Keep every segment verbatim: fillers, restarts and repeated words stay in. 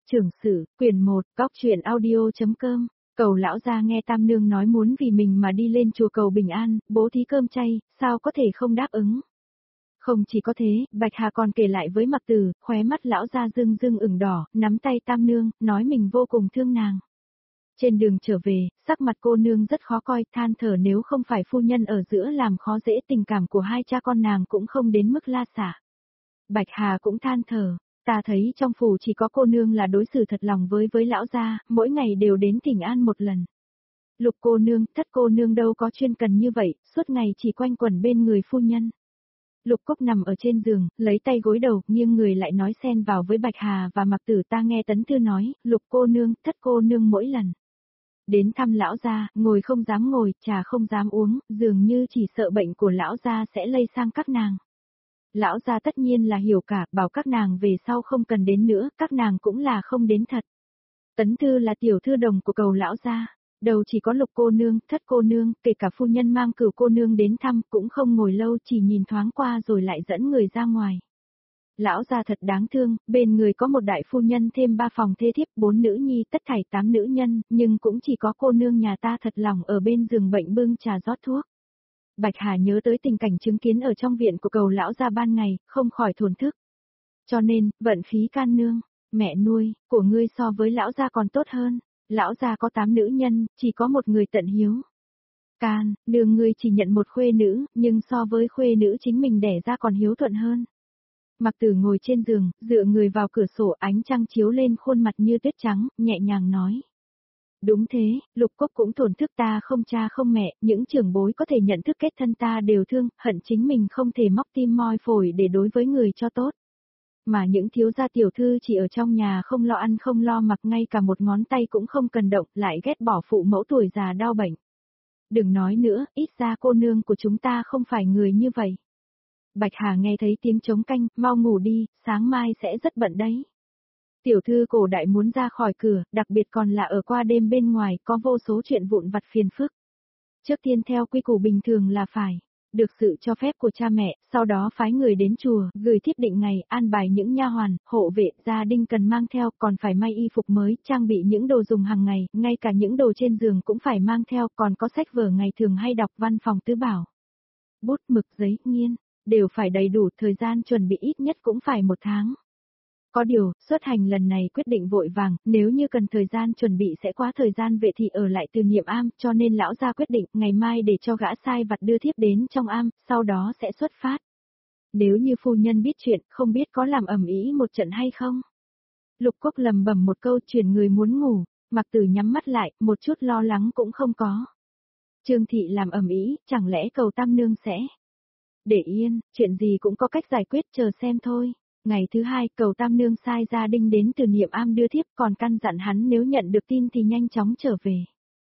Trưởng sử, quyển một, góc truyện audio.com. Cầu lão gia nghe Tam Nương nói muốn vì mình mà đi lên chùa cầu bình an, bố thí cơm chay, sao có thể không đáp ứng. Không chỉ có thế, Bạch Hà còn kể lại với Mặc Tử, khóe mắt lão gia rưng rưng ửng đỏ, nắm tay Tam Nương, nói mình vô cùng thương nàng. Trên đường trở về, sắc mặt cô nương rất khó coi, than thở nếu không phải phu nhân ở giữa làm khó dễ tình cảm của hai cha con nàng cũng không đến mức la xả. Bạch Hà cũng than thở. Ta thấy trong phủ chỉ có cô nương là đối xử thật lòng với với lão gia, mỗi ngày đều đến thỉnh an một lần. Lục cô nương, Thất cô nương đâu có chuyên cần như vậy, suốt ngày chỉ quanh quẩn bên người phu nhân. Lục Cốc nằm ở trên giường, lấy tay gối đầu, nghiêng người lại nói xen vào với Bạch Hà và Mặc Tử. Ta nghe Tấn Thư nói, Lục cô nương, Thất cô nương mỗi lần đến thăm lão gia, ngồi không dám ngồi, trà không dám uống, dường như chỉ sợ bệnh của lão gia sẽ lây sang các nàng. Lão gia tất nhiên là hiểu cả, bảo các nàng về sau không cần đến nữa, các nàng cũng là không đến thật. Tấn Thư là tiểu thư đồng của cầu lão gia, đầu chỉ có Lục cô nương, Thất cô nương, kể cả phu nhân mang Cửu cô nương đến thăm cũng không ngồi lâu, chỉ nhìn thoáng qua rồi lại dẫn người ra ngoài. Lão gia thật đáng thương, bên người có một đại phu nhân thêm ba phòng thê thiếp, bốn nữ nhi, tất thảy tám nữ nhân, nhưng cũng chỉ có cô nương nhà ta thật lòng ở bên giường bệnh bưng trà rót thuốc. Bạch Hà nhớ tới tình cảnh chứng kiến ở trong viện của cầu lão gia ban ngày, không khỏi thổn thức. Cho nên, vận khí can nương, mẹ nuôi, của ngươi so với lão gia còn tốt hơn. Lão gia có tám nữ nhân, chỉ có một người tận hiếu. Can, nương ngươi chỉ nhận một khuê nữ, nhưng so với khuê nữ chính mình đẻ ra còn hiếu thuận hơn. Mặc Tử ngồi trên giường, dựa người vào cửa sổ, ánh trăng chiếu lên khuôn mặt như tuyết trắng, nhẹ nhàng nói. Đúng thế, Lục Cốc cũng thổn thức, ta không cha không mẹ, những trưởng bối có thể nhận thức kết thân ta đều thương, hận chính mình không thể móc tim moi phổi để đối với người cho tốt. Mà những thiếu gia tiểu thư chỉ ở trong nhà không lo ăn không lo mặc, ngay cả một ngón tay cũng không cần động, lại ghét bỏ phụ mẫu tuổi già đau bệnh. Đừng nói nữa, ít ra cô nương của chúng ta không phải người như vậy. Bạch Hà nghe thấy tiếng trống canh, mau ngủ đi, sáng mai sẽ rất bận đấy. Tiểu thư cổ đại muốn ra khỏi cửa, đặc biệt còn là ở qua đêm bên ngoài, có vô số chuyện vụn vặt phiền phức. Trước tiên theo quy củ bình thường là phải được sự cho phép của cha mẹ, sau đó phái người đến chùa, gửi thiếp định ngày, an bài những nha hoàn, hộ vệ, gia đình cần mang theo, còn phải may y phục mới, trang bị những đồ dùng hàng ngày, ngay cả những đồ trên giường cũng phải mang theo, còn có sách vở ngày thường hay đọc, văn phòng tứ bảo. Bút mực giấy, nghiên, đều phải đầy đủ, thời gian chuẩn bị ít nhất cũng phải một tháng. Có điều, xuất hành lần này quyết định vội vàng, nếu như cần thời gian chuẩn bị sẽ quá thời gian vệ thị ở lại Từ Niệm Am, cho nên lão gia quyết định ngày mai để cho gã sai vặt đưa thiếp đến trong am, sau đó sẽ xuất phát. Nếu như phu nhân biết chuyện, không biết có làm ầm ĩ một trận hay không. Lục Cốc lầm bầm một câu, chuyển người muốn ngủ, Mặc Tử nhắm mắt lại, một chút lo lắng cũng không có. Trương thị làm ầm ĩ, chẳng lẽ cầu Tam nương sẽ để yên, chuyện gì cũng có cách giải quyết, chờ xem thôi. Ngày thứ hai, cầu Tam nương sai gia đình đến Từ Niệm Am đưa thiếp, còn căn dặn hắn nếu nhận được tin thì nhanh chóng trở về.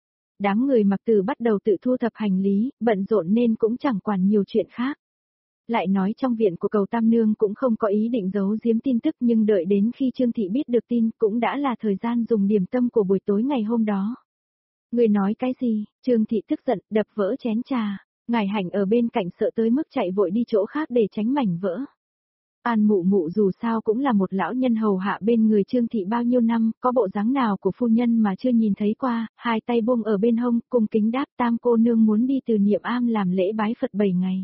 Đám người Mặc Tử bắt đầu tự thu thập hành lý, bận rộn nên cũng chẳng quản nhiều chuyện khác. Lại nói trong viện của cầu Tam nương cũng không có ý định giấu giếm tin tức, nhưng đợi đến khi Trương thị biết được tin cũng đã là thời gian dùng điểm tâm của buổi tối ngày hôm đó. Người nói cái gì? Trương thị tức giận, đập vỡ chén trà. Ngải Hạnh ở bên cạnh sợ tới mức chạy vội đi chỗ khác để tránh mảnh vỡ. An mụ mụ dù sao cũng là một lão nhân hầu hạ bên người Trương thị bao nhiêu năm, có bộ dáng nào của phu nhân mà chưa nhìn thấy qua, hai tay buông ở bên hông, cung kính đáp, Tam cô nương muốn đi Từ Niệm Am làm lễ bái Phật bảy ngày.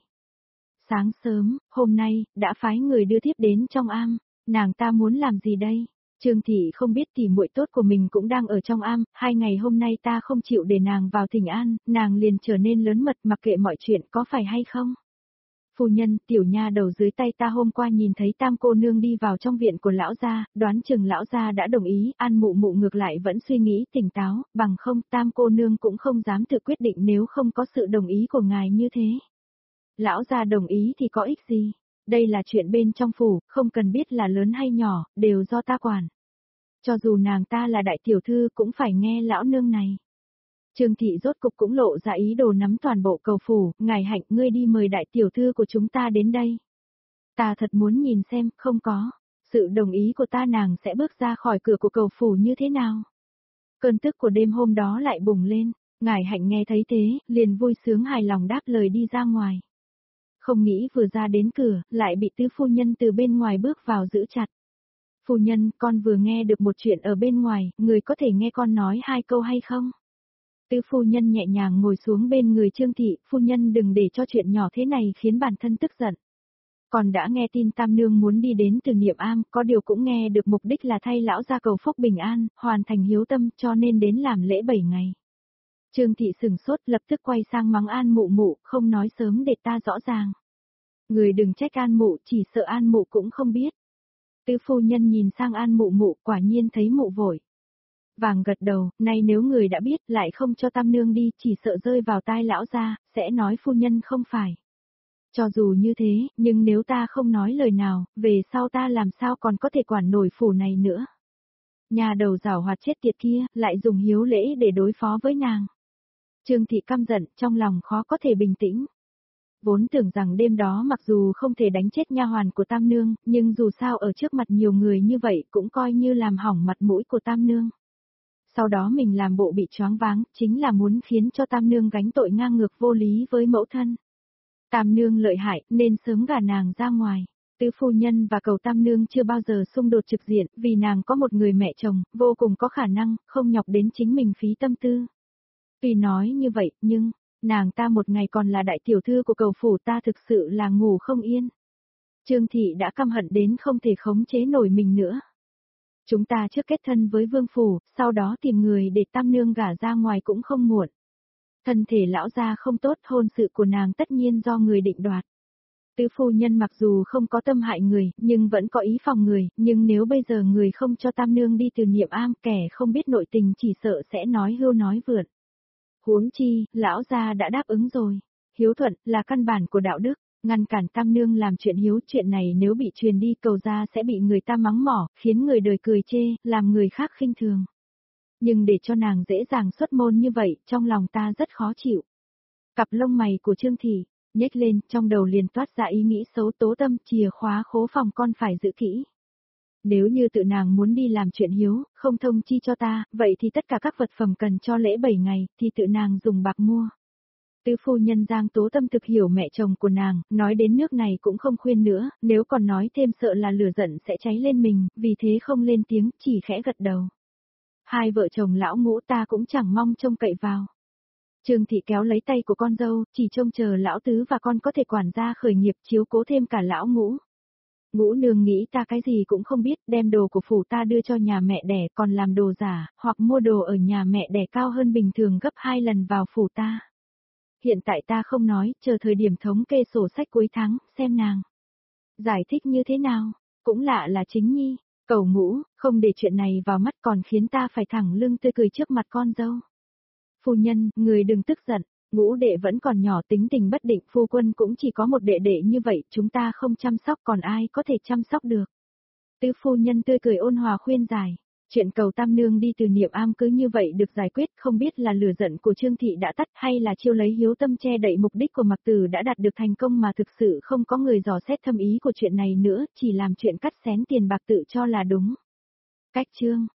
Sáng sớm, hôm nay, đã phái người đưa thiếp đến trong am, nàng ta muốn làm gì đây? Trương thị không biết tỷ muội tốt của mình cũng đang ở trong am, hai ngày hôm nay ta không chịu để nàng vào thỉnh an, nàng liền trở nên lớn mật mặc kệ mọi chuyện, có phải hay không? Phu nhân, tiểu nha đầu dưới tay ta hôm qua nhìn thấy Tam cô nương đi vào trong viện của lão gia, đoán chừng lão gia đã đồng ý, An mụ mụ ngược lại vẫn suy nghĩ tỉnh táo, bằng không Tam cô nương cũng không dám tự quyết định nếu không có sự đồng ý của ngài như thế. Lão gia đồng ý thì có ích gì? Đây là chuyện bên trong phủ, không cần biết là lớn hay nhỏ, đều do ta quản. Cho dù nàng ta là đại tiểu thư cũng phải nghe lão nương này. Trương thị rốt cục cũng lộ ra ý đồ nắm toàn bộ cầu phủ, Ngải Hạnh ngươi đi mời đại tiểu thư của chúng ta đến đây. Ta thật muốn nhìn xem, không có sự đồng ý của ta nàng sẽ bước ra khỏi cửa của cầu phủ như thế nào. Cơn tức của đêm hôm đó lại bùng lên, Ngải Hạnh nghe thấy thế, liền vui sướng hài lòng đáp lời đi ra ngoài. Không nghĩ vừa ra đến cửa, lại bị tứ phu nhân từ bên ngoài bước vào giữ chặt. Phu nhân, con vừa nghe được một chuyện ở bên ngoài, người có thể nghe con nói hai câu hay không? Tứ phu nhân nhẹ nhàng ngồi xuống bên người Trương Thị, phu nhân đừng để cho chuyện nhỏ thế này khiến bản thân tức giận. Còn đã nghe tin Tam Nương muốn đi đến Từ Niệm Am, có điều cũng nghe được mục đích là thay lão gia cầu phúc bình an, hoàn thành hiếu tâm cho nên đến làm lễ bảy ngày. Trương Thị sừng sốt lập tức quay sang mắng An Mụ Mụ, không nói sớm để ta rõ ràng. Người đừng trách An Mụ, chỉ sợ An Mụ cũng không biết. Tứ phu nhân nhìn sang An Mụ Mụ, quả nhiên thấy Mụ vội vàng gật đầu, nay nếu người đã biết lại không cho Tam Nương đi, chỉ sợ rơi vào tai lão gia, sẽ nói phu nhân không phải. Cho dù như thế, nhưng nếu ta không nói lời nào, về sau ta làm sao còn có thể quản nổi phủ này nữa. Nhà đầu giảo hoạt chết tiệt kia, lại dùng hiếu lễ để đối phó với nàng. Trương Thị căm giận, trong lòng khó có thể bình tĩnh. Vốn tưởng rằng đêm đó mặc dù không thể đánh chết nha hoàn của Tam Nương, nhưng dù sao ở trước mặt nhiều người như vậy cũng coi như làm hỏng mặt mũi của Tam Nương. Sau đó mình làm bộ bị choáng váng, chính là muốn khiến cho Tam Nương gánh tội ngang ngược vô lý với mẫu thân. Tam Nương lợi hại, nên sớm gả nàng ra ngoài. Tứ phu nhân và cầu Tam Nương chưa bao giờ xung đột trực diện, vì nàng có một người mẹ chồng, vô cùng có khả năng, không nhọc đến chính mình phí tâm tư. Tuy nói như vậy, nhưng, nàng ta một ngày còn là đại tiểu thư của cầu phủ, ta thực sự là ngủ không yên. Trương Thị đã căm hận đến không thể khống chế nổi mình nữa. Chúng ta trước kết thân với vương phủ, sau đó tìm người để Tam Nương gả ra ngoài cũng không muộn. Thân thể lão gia không tốt, hôn sự của nàng tất nhiên do người định đoạt. Tứ phu nhân mặc dù không có tâm hại người, nhưng vẫn có ý phòng người, nhưng nếu bây giờ người không cho Tam Nương đi Từ Niệm Am, kẻ không biết nội tình chỉ sợ sẽ nói hưu nói vượn. Huống chi, lão gia đã đáp ứng rồi. Hiếu thuận là căn bản của đạo đức, ngăn cản Tam Nương làm chuyện hiếu, chuyện này nếu bị truyền đi cầu gia sẽ bị người ta mắng mỏ, khiến người đời cười chê, làm người khác khinh thường. Nhưng để cho nàng dễ dàng xuất môn như vậy, trong lòng ta rất khó chịu. Cặp lông mày của Trương Thị nhếch lên, trong đầu liền toát ra ý nghĩ xấu, Tố Tâm, chìa khóa khố phòng con phải giữ kỹ. Nếu như tự nàng muốn đi làm chuyện hiếu, không thông chi cho ta, vậy thì tất cả các vật phẩm cần cho lễ bảy ngày, thì tự nàng dùng bạc mua. Tứ phu nhân Giang Tố Tâm thực hiểu mẹ chồng của nàng, nói đến nước này cũng không khuyên nữa, nếu còn nói thêm sợ là lửa giận sẽ cháy lên mình, vì thế không lên tiếng, chỉ khẽ gật đầu. Hai vợ chồng lão Ngũ ta cũng chẳng mong trông cậy vào. Trương Thị kéo lấy tay của con dâu, chỉ trông chờ lão tứ và con có thể quản gia khởi nghiệp, chiếu cố thêm cả lão Ngũ. Ngũ nương nghĩ ta cái gì cũng không biết, đem đồ của phủ ta đưa cho nhà mẹ đẻ, còn làm đồ giả, hoặc mua đồ ở nhà mẹ đẻ cao hơn bình thường gấp hai lần vào phủ ta. Hiện tại ta không nói, chờ thời điểm thống kê sổ sách cuối tháng, xem nàng giải thích như thế nào. Cũng lạ là Chính Nhi, cầu Ngũ, không để chuyện này vào mắt còn khiến ta phải thẳng lưng tươi cười trước mặt con dâu. Phu nhân, người đừng tức giận, Ngũ đệ vẫn còn nhỏ, tính tình bất định, phu quân cũng chỉ có một đệ đệ như vậy, chúng ta không chăm sóc còn ai có thể chăm sóc được. Tứ phu nhân tươi cười ôn hòa khuyên giải. Chuyện cầu Tam Nương đi Từ Niệm Am cứ như vậy được giải quyết, không biết là lửa giận của Trương Thị đã tắt hay là chiêu lấy hiếu tâm che đậy mục đích của Mạc Tử đã đạt được thành công, mà thực sự không có người dò xét thâm ý của chuyện này nữa, chỉ làm chuyện cắt xén tiền bạc tự cho là đúng. Cách chương